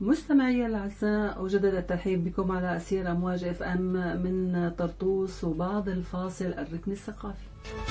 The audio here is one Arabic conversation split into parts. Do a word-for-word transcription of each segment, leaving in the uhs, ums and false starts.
مستمعي الأعزاء، أجدد الترحيب بكم على أسير أمواج اف ام من طرطوس، وبعد الفاصل الركن الثقافي.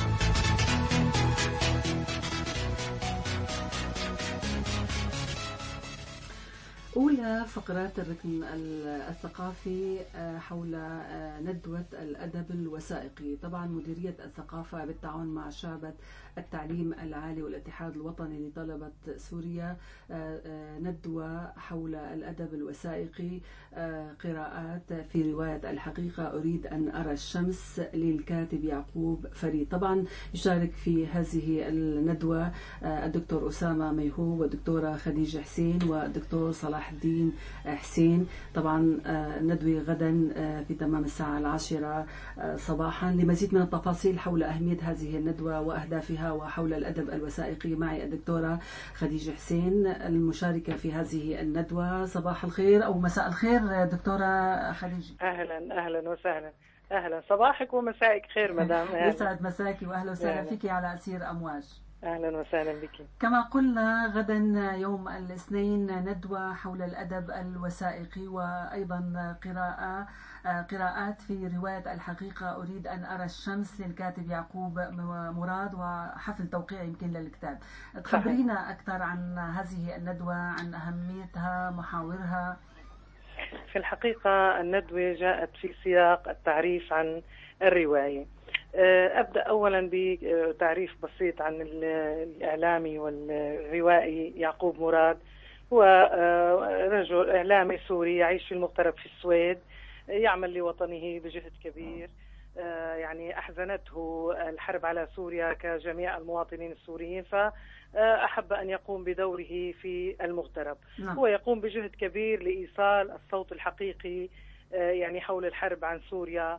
أولى فقرات الركن الثقافي حول ندوة الأدب الوثائقي. طبعا مديرية الثقافة بالتعاون مع شعبة التعليم العالي والاتحاد الوطني لطلبة سوريا ندوة حول الأدب الوثائقي، قراءات في رواية الحقيقة أريد أن أرى الشمس للكاتب يعقوب فريد. طبعا يشارك في هذه الندوة الدكتور أسامة ميهوب والدكتورة خديجة حسين والدكتور صلاح الدين حسين. طبعا ندوة غدا في تمام الساعة العاشرة صباحا. لمزيد من التفاصيل حول أهمية هذه الندوة وأهدافها وحول الأدب الوثائقي معي الدكتورة خديجة حسين المشاركة في هذه الندوة. صباح الخير أو مساء الخير دكتورة خديجة. أهلا أهلا وسهلا. أهلا صباحك ومسائك خير مدام. يسعد مساكي وأهلا وسهلا فيك على أسير أمواج. أهلا وسهلا بك. كما قلنا غدا يوم الاثنين ندوة حول الأدب الوثائقي، وأيضا قراءة قراءات في رواية الحقيقة أريد أن أرى الشمس للكاتب يعقوب مراد، وحفل توقيع يمكن للكتاب. تخبرينا أكثر عن هذه الندوة، عن أهميتها، محاورها. في الحقيقة الندوة جاءت في سياق التعريف عن الرواية. أبدأ أولا بتعريف بسيط عن الإعلامي والروائي يعقوب مراد. هو رجل إعلامي سوري يعيش في المغترب في السويد، يعمل لوطنه بجهد كبير. يعني أحزنته الحرب على سوريا كجميع المواطنين السوريين، فأحب أن يقوم بدوره في المغترب. نعم. هو يقوم بجهد كبير لإيصال الصوت الحقيقي يعني حول الحرب عن سوريا،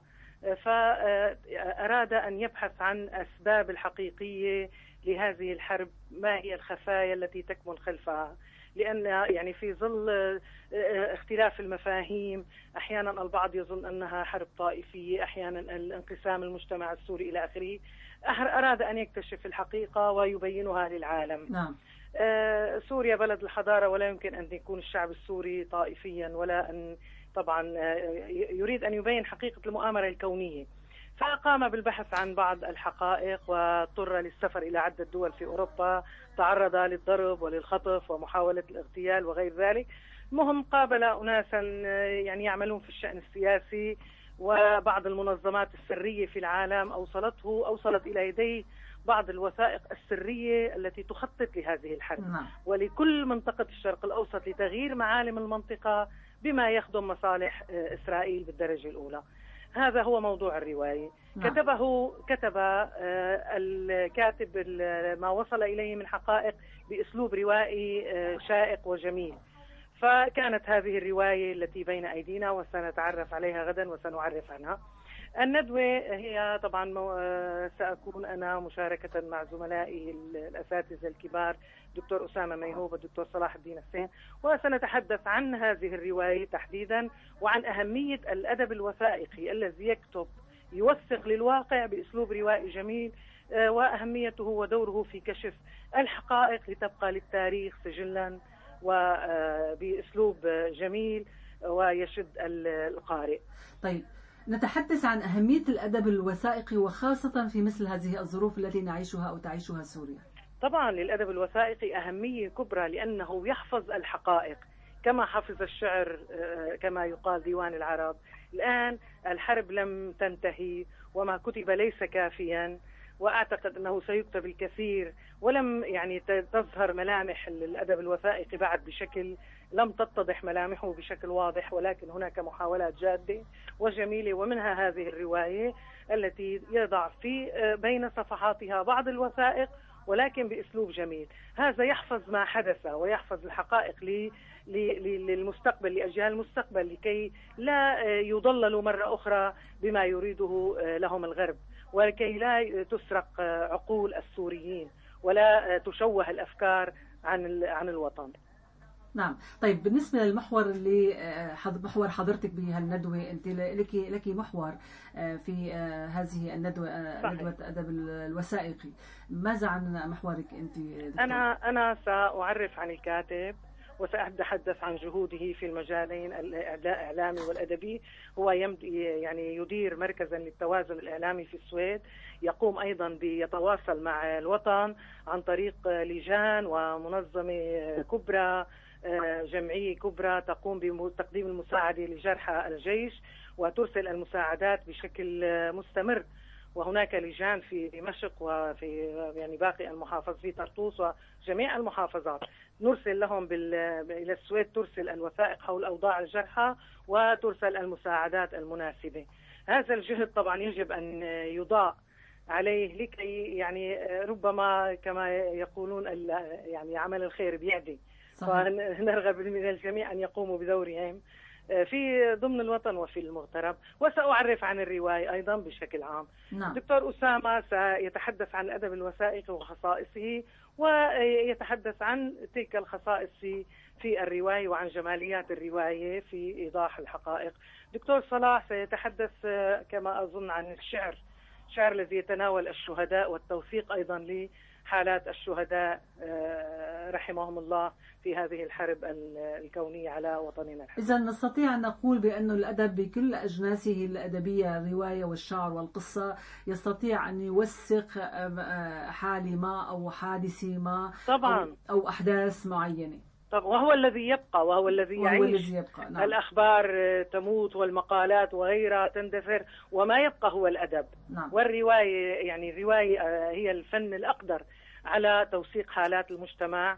فأراد أن يبحث عن أسباب الحقيقية لهذه الحرب، ما هي الخفايا التي تكمن خلفها، لأن يعني في ظل اختلاف المفاهيم أحيانا البعض يظن أنها حرب طائفية، أحيانا الانقسام المجتمع السوري إلى آخره. أراد أن يكتشف الحقيقة ويبينها للعالم. نعم. سوريا بلد الحضارة، ولا يمكن أن يكون الشعب السوري طائفيا، ولا أن طبعا يريد أن يبين حقيقة المؤامرة الكونية. فقام بالبحث عن بعض الحقائق واضطر للسفر إلى عدة دول في أوروبا، تعرض للضرب وللخطف ومحاولة الاغتيال وغير ذلك. المهم قابل أناسا يعني يعملون في الشأن السياسي، وبعض المنظمات السرية في العالم أوصلته أوصلت إلى يديه بعض الوثائق السرية التي تخطط لهذه الحرب ولكل منطقة الشرق الأوسط لتغيير معالم المنطقة بما يخدم مصالح إسرائيل بالدرجة الأولى. هذا هو موضوع الرواية. نعم. كتبه كتب الكاتب ما وصل إليه من حقائق بأسلوب روائي شائق وجميل. فكانت هذه الرواية التي بين أيدينا وسنتعرف عليها غدا وسنعرف عنها. الندوة هي طبعا سأكون أنا مشاركة مع زملائي الأساتذة الكبار دكتور أسامة ميهوب والدكتور صلاح الدين حسين، وسنتحدث عن هذه الرواية تحديدا وعن أهمية الأدب الوثائقي الذي يكتب يوثق للواقع بأسلوب روائي جميل، وأهميته ودوره في كشف الحقائق لتبقى للتاريخ سجلا وبأسلوب جميل ويشد القارئ. طيب، نتحدث عن أهمية الأدب الوثائقي وخاصة في مثل هذه الظروف التي نعيشها أو تعيشها سوريا. طبعا للأدب الوثائقي أهمية كبرى، لأنه يحفظ الحقائق كما حفظ الشعر، كما يقال ديوان العرب. الآن الحرب لم تنتهي وما كتب ليس كافيا، وأعتقد أنه سيكتب الكثير، ولم يعني تظهر ملامح الأدب الوثائقي بعد بشكل، لم تتضح ملامحه بشكل واضح، ولكن هناك محاولات جادة وجميلة، ومنها هذه الرواية التي يضع في بين صفحاتها بعض الوثائق ولكن بأسلوب جميل. هذا يحفظ ما حدث ويحفظ الحقائق للمستقبل، لأجيال المستقبل، لكي لا يضللوا مرة أخرى بما يريده لهم الغرب، ولكي لا تسرق عقول السوريين ولا تشوه الأفكار عن عن الوطن. نعم. طيب، بالنسبة للمحور اللي محور حضرتك بهالندوة، أنت لك لك محور في هذه الندوة، ندوة أدب الوثائقي. ماذا عن محورك أنت دكتور؟ أنا أنا سأعرف عن الكاتب وسأتحدث عن جهوده في المجالين الإعلامي والأدبي. هو يعني يدير مركزا للتوازن الإعلامي في السويد، يقوم أيضا بيتواصل مع الوطن عن طريق لجان ومنظمة كبرى، جمعية كبرى تقوم بتقديم المساعدة لجرحى الجيش وترسل المساعدات بشكل مستمر. وهناك لجان في دمشق وفي يعني باقي المحافظات في طرطوس وجميع المحافظات نرسل لهم بال... إلى السويد، ترسل الوثائق حول أوضاع الجرحى وترسل المساعدات المناسبة. هذا الجهد طبعا يجب أن يضاء عليه لكي يعني ربما كما يقولون يعني عمل الخير بيدي، ونرغب من الجميع أن يقوموا بدورهم في ضمن الوطن وفي المغترب. وسأعرف عن الرواية أيضا بشكل عام. نعم. دكتور أسامة سيتحدث عن الأدب الوثائقي وخصائصه، ويتحدث عن تلك الخصائص في في الرواية وعن جماليات الرواية في إيضاح الحقائق. دكتور صلاح سيتحدث كما أظن عن الشعر، الشعر الذي يتناول الشهداء والتوثيق أيضا لحالات الشهداء رحمهم الله في هذه الحرب الكونية على وطننا الحبيب. إذا نستطيع أن نقول بأن الأدب بكل أجناسه الأدبية، الرواية والشعر والقصة، يستطيع أن يوثق حال ما أو حادث ما طبعا أو, أو أحداث معينة. طب وهو الذي يبقى وهو الذي وهو يعيش. الذي يبقى. نعم. الأخبار تموت والمقالات وغيرها تندثر، وما يبقى هو الأدب. نعم. والرواية يعني الرواية هي الفن الأقدر على توثيق حالات المجتمع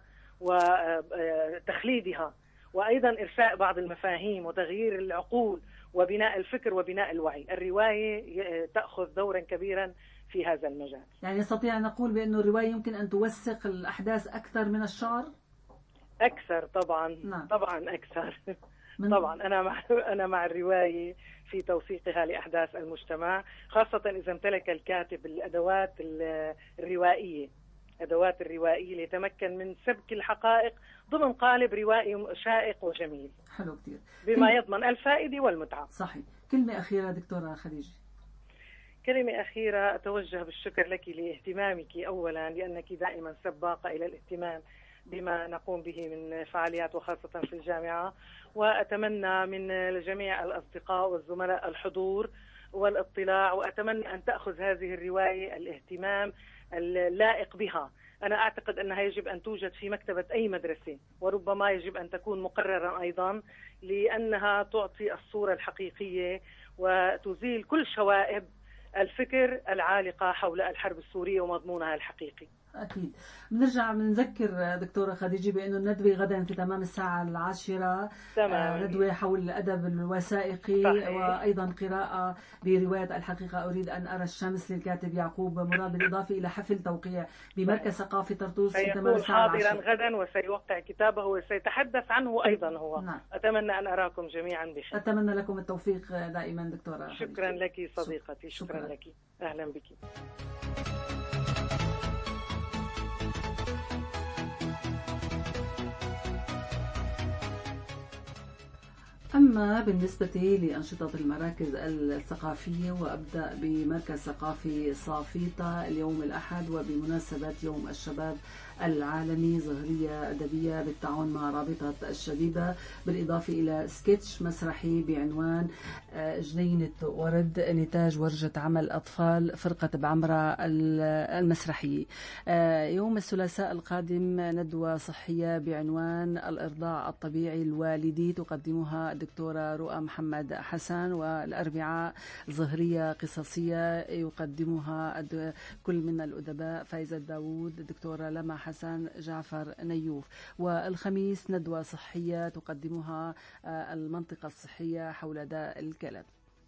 وتخليدها، وأيضا إرساء بعض المفاهيم وتغيير العقول وبناء الفكر وبناء الوعي. الرواية تأخذ دورا كبيرا في هذا المجال. يعني نستطيع أن نقول بأن الرواية يمكن أن توثق الأحداث أكثر من الشعر؟ أكثر طبعا. نعم. طبعا أكثر. طبعا أنا مع أنا مع الرواية في توثيقها لأحداث المجتمع، خاصة إذا امتلك الكاتب الأدوات الروائية، أدوات الروائية ليتمكن من سبك الحقائق ضمن قالب روائي شائق وجميل. حلو كتير. بما يضمن الفائدة والمتعة. صحيح. كلمة أخيرة دكتورة خديجة. كلمة أخيرة، أتوجه بالشكر لك لاهتمامك أولا، لأنك دائما سباقة إلى الاهتمام بما نقوم به من فعاليات وخاصة في الجامعة. وأتمنى من جميع الأصدقاء والزملاء الحضور والاطلاع، وأتمنى أن تأخذ هذه الرواية الاهتمام اللائق بها. أنا أعتقد أنها يجب أن توجد في مكتبة أي مدرسة، وربما يجب أن تكون مقررا أيضا، لأنها تعطي الصورة الحقيقية وتزيل كل شوائب الفكر العالقة حول الحرب السورية ومضمونها الحقيقي. أكيد. بنرجع بنذكر دكتورة خديجة بأنه الندوة غدا في تمام الساعة العاشرة. تمام. ندوة حول الأدب الوثائقي. صحيح. وأيضا قراءة برواية الحقيقة أريد أن أرى الشمس للكاتب يعقوب مراد، بالإضافة إلى حفل توقيع بمركز ثقافي طرطوس في تمام الساعة العاشرة. سيكون حاضرا غدا وسيوقع كتابه وسيتحدث عنه أيضا هو. نعم. أتمنى أن أراكم جميعا بخير. أتمنى لكم التوفيق دائما دكتورة. شكرا لك صديقتي. شكرا, شكرا لك. أهلا بك. أما بالنسبة لأنشطة المراكز الثقافية، وأبدأ بمركز ثقافي صافيطة اليوم الأحد وبمناسبة يوم الشباب العالمي ظهرية أدبية بالتعاون مع رابطة الشبيبة، بالإضافة إلى سكتش مسرحي بعنوان جنينة ورد نتاج ورجة عمل أطفال فرقة بعمرة المسرحية. يوم الثلاثاء القادم ندوة صحية بعنوان الإرضاع الطبيعي الوالدي تقدمها الدكتورة رؤى محمد حسن، والأربعاء ظهرية قصصية يقدمها كل من الأدباء فايزة داوود، الدكتورة لما حسن، جعفر نيوف. والخميس ندوة صحية تقدمها المنطقة الصحية حول داء الكلى.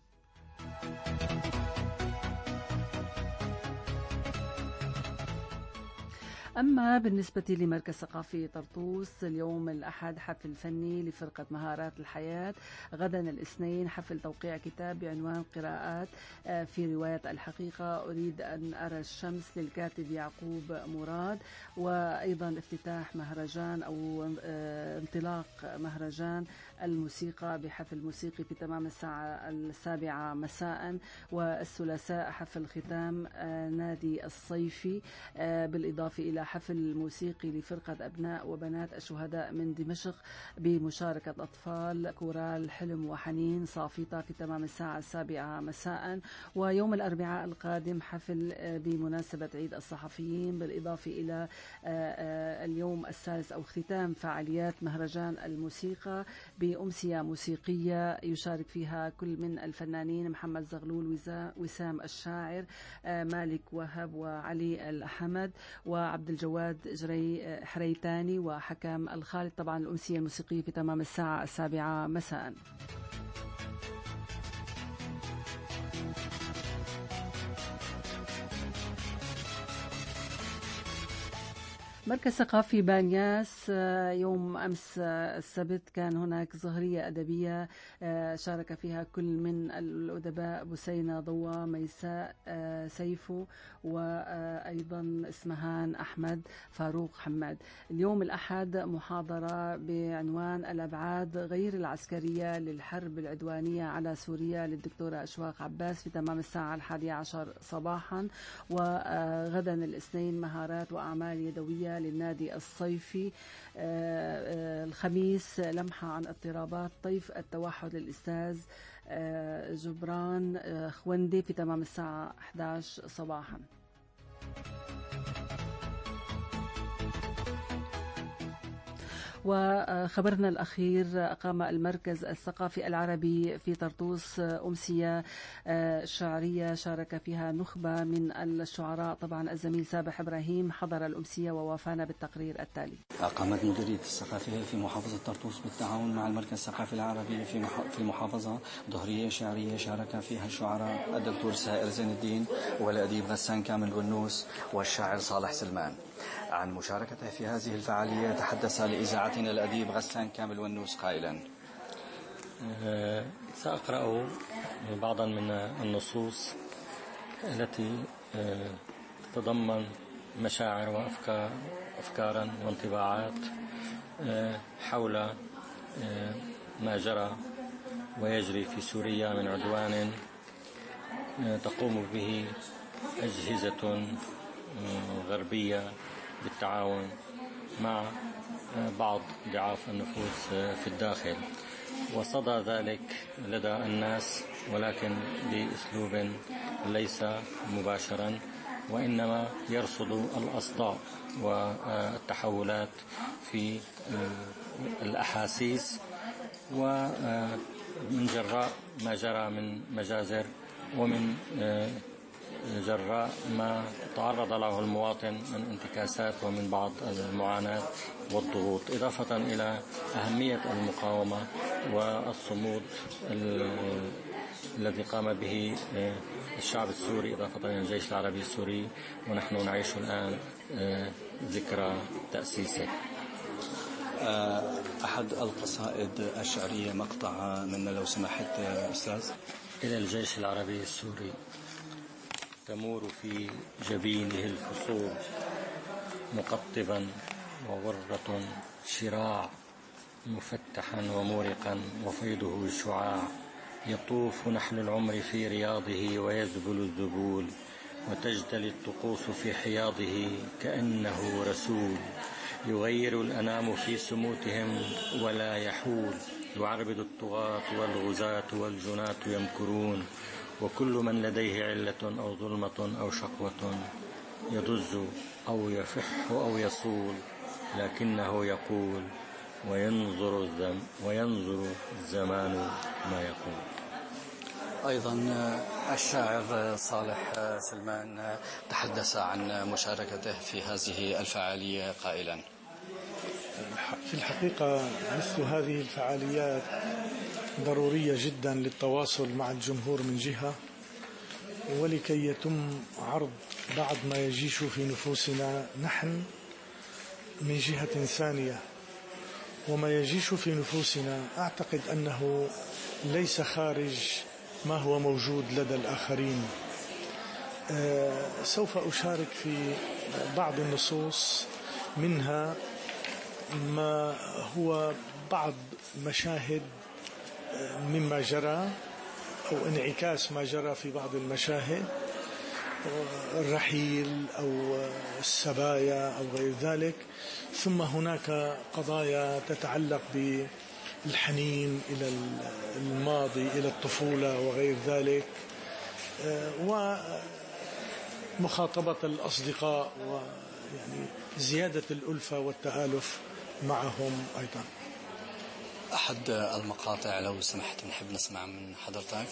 أما بالنسبة لمركز ثقافي طرطوس اليوم الأحد حفل فني لفرقة مهارات الحياة، غدا الاثنين حفل توقيع كتاب بعنوان قراءات في رواية الحقيقة أريد أن أرى الشمس للكاتب يعقوب مراد، وأيضا افتتاح مهرجان أو انطلاق مهرجان الموسيقى بحفل موسيقي في تمام الساعة السابعة مساء، والثلاثاء حفل ختام نادي الصيفي، بالإضافة إلى حفل موسيقي لفرقة أبناء وبنات الشهداء من دمشق بمشاركة أطفال كورال حلم وحنين صافطة في تمام الساعة السابعة مساء. ويوم الأربعاء القادم حفل بمناسبة عيد الصحفيين، بالإضافة إلى اليوم الثالث أو ختام فعاليات مهرجان الموسيقى بأمسية موسيقية يشارك فيها كل من الفنانين محمد زغلول، وسام الشاعر، مالك وهب، وعلي الأحمد، وعبد الجواد جري حريتاني، وحكام الخالد. طبعا الأمسية الموسيقية في تمام الساعة السابعة مساء. مركز ثقافي بانياس يوم أمس السبت كان هناك ظهرية أدبية شارك فيها كل من الأدباء بسينة ضوى، ميساء سيفو، وأيضا اسمهان أحمد، فاروق حماد. اليوم الأحد محاضرة بعنوان الأبعاد غير العسكرية للحرب العدوانية على سوريا للدكتورة أشواق عباس في تمام الساعة الحادية عشر صباحا. وغدا الاثنين مهارات وأعمال يدوية للنادي الصيفي. الخميس لمحة عن اضطرابات طيف التوحد للأستاذ جبران خوندي في تمام الساعة إحدى عشرة صباحا. وخبرنا الأخير، قام المركز الثقافي العربي في طرطوس أمسية شعرية شارك فيها نخبة من الشعراء. طبعا الزميل سابح إبراهيم حضر الأمسية ووافانا بالتقرير التالي. قامت مديرية الثقافة في محافظة طرطوس بالتعاون مع المركز الثقافي العربي في المحافظة ظهرية شعرية شارك فيها الشعراء الدكتور سائر زين الدين والأديب غسان كامل والنوس والشاعر صالح سلمان. عن مشاركته في هذه الفعالية تحدث لإذاعتنا الأديب غسان كامل والنوس قائلا: سأقرأ بعضا من النصوص التي تتضمن مشاعر وأفكار أفكارا وانطباعات حول ما جرى ويجري في سوريا من عدوان تقوم به أجهزة غربية بالتعاون مع بعض ضعاف النفوس في الداخل. وصدى ذلك لدى الناس ولكن بأسلوب ليس مباشرا، وإنما يرصد الأصداء والتحولات في الأحاسيس ومن جراء ما جرى من مجازر ومن جراء ما تعرض له المواطن من انتكاسات ومن بعض المعاناة والضغوط، إضافة إلى أهمية المقاومة والصمود الذي قام به الشعب السوري إضافة إلى الجيش العربي السوري، ونحن نعيش الآن ذكرى تأسيسه. أحد القصائد الشعرية مقطع مما لو سمحت أستاذ. إلى الجيش العربي السوري: تمور في جبينه الفصول مقطبا وغرة شراع مفتحا ومورقا وفيضه شعاع، يطوف نحل العمر في رياضه ويذبل الذبول، وتجتلي الطقوس في حياضه كأنه رسول، يغير الأنام في سموتهم ولا يحول، يعربد الطغاة والغزاة والجناة يمكرون، وكل من لديه علة أو ظلمة أو شقوة يضز أو يفح أو يصول، لكنه يقول وينظر الزم وينظر الزمان ما يقول. أيضا الشاعر صالح سلمان تحدث عن مشاركته في هذه الفعالية قائلا: في الحقيقة مثل هذه الفعاليات ضرورية جدا للتواصل مع الجمهور من جهة، ولكي يتم عرض بعض ما يجيش في نفوسنا نحن من جهة ثانية. وما يجيش في نفوسنا أعتقد أنه ليس خارج ما هو موجود لدى الآخرين. أه سوف أشارك في بعض النصوص، منها ما هو بعض مشاهد مما جرى أو انعكاس ما جرى في بعض المشاهد الرحيل أو السبايا أو غير ذلك. ثم هناك قضايا تتعلق بالحنين إلى الماضي، إلى الطفولة وغير ذلك، ومخاطبة الأصدقاء ويعني زيادة الألفة والتآلف معهم أيضا. أحد المقاطع لو سمحت نحب نسمع من حضرتك.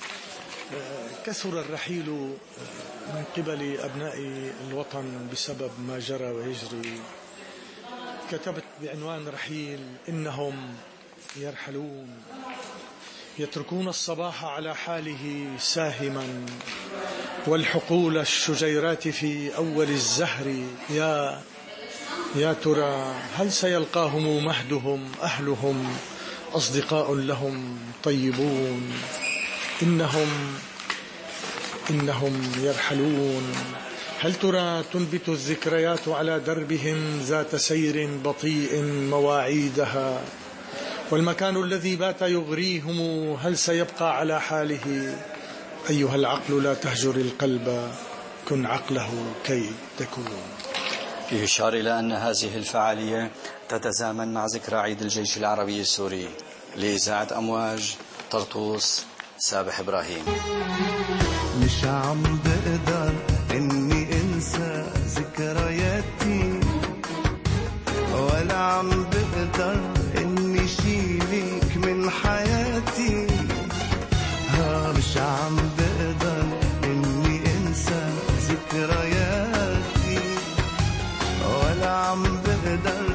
كثر الرحيل من قبل أبناء الوطن بسبب ما جرى ويجري. كتبت بعنوان رحيل: إنهم يرحلون يتركون الصباح على حاله ساهما، والحقول الشجيرات في أول الزهر. يا يا ترى هل سيلقاهم مهدهم أهلهم، أصدقاء لهم طيبون؟ إنهم إنهم يرحلون. هل ترى تنبت الذكريات على دربهم ذات سير بطيء مواعيدها، والمكان الذي بات يغريهم هل سيبقى على حاله؟ أيها العقل لا تهجر القلب، كن عقله كي تكون. يشار إلى أن هذه الفعالية تتزامن مع ذكرى عيد الجيش العربي السوري. لإذاعة أمواج طرطوس، سابح إبراهيم. مش عم بقدر إني أنسى ذكرياتي، ولا عم بقدر إني شيلك من حياتي. ها مش عم بقدر إني أنسى ذكرياتي، ولا عم بقدر